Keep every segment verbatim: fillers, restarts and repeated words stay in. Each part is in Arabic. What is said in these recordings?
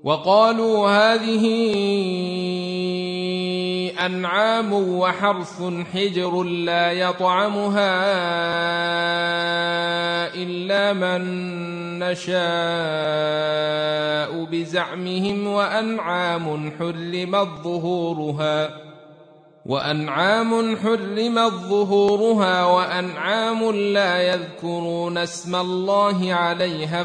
وقالوا هذه أنعام وحرث حجر لا يطعمها إلا من نشاء بزعمهم وأنعام حرمت ظهورها وأنعام حرمت ظهورها وأنعام لا يذكرون اسم الله عليها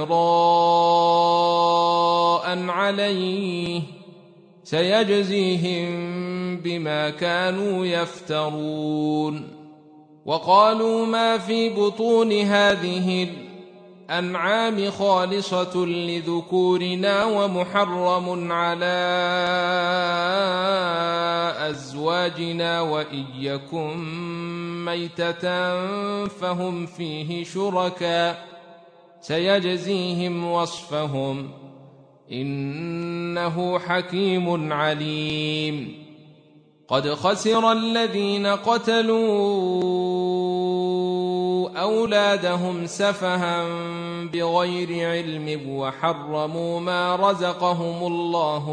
افتراء عليه سيجزيهم بما كانوا يفترون. وقالوا ما في بطون هذه الأنعام خالصة لذكورنا ومحرم على أزواجنا وإن يكن ميتة فهم فيه شركاء سيجزيهم وصفهم إنه حكيم عليم. قد خسر الذين قتلوا أولادهم سفها بغير علم وحرموا ما رزقهم الله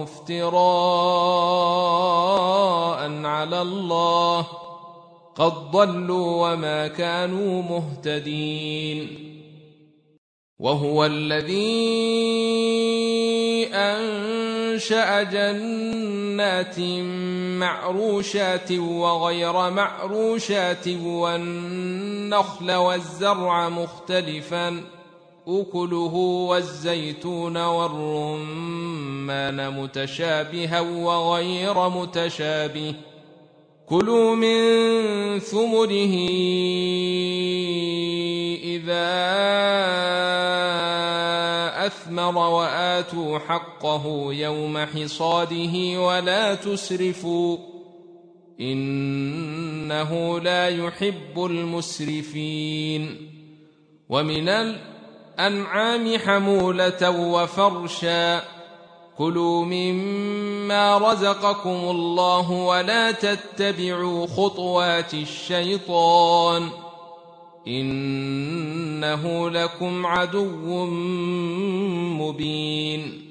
افتراء على الله قد ضلوا وما كانوا مهتدين. وهو الذي أنشأ جنات معروشات وغير معروشات والنخل والزرع مختلفا أكله والزيتون والرمان متشابها وغير متشابه كلوا من ثمره إذا أثمر وآتوا حقه يوم حصاده ولا تسرفوا إنه لا يحب المسرفين. ومن الأنعام حمولة وفرشا كلوا مما رزقكم الله ولا تتبعوا خطوات الشيطان إنه لكم عدو مبين.